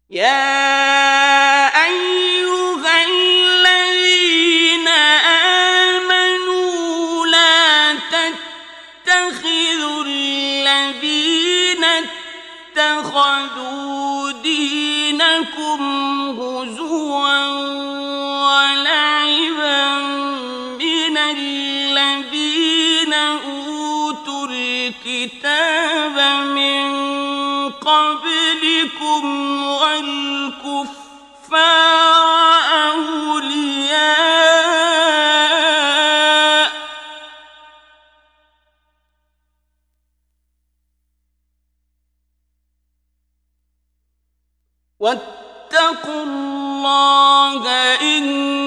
يا أيها الذين آمنوا لا تتخذوا الذين اتخذوا دينكم هزوا ولعبا من الذين أوتوا الكتاب من قبلكم والكفار أولياء واتقوا الله إن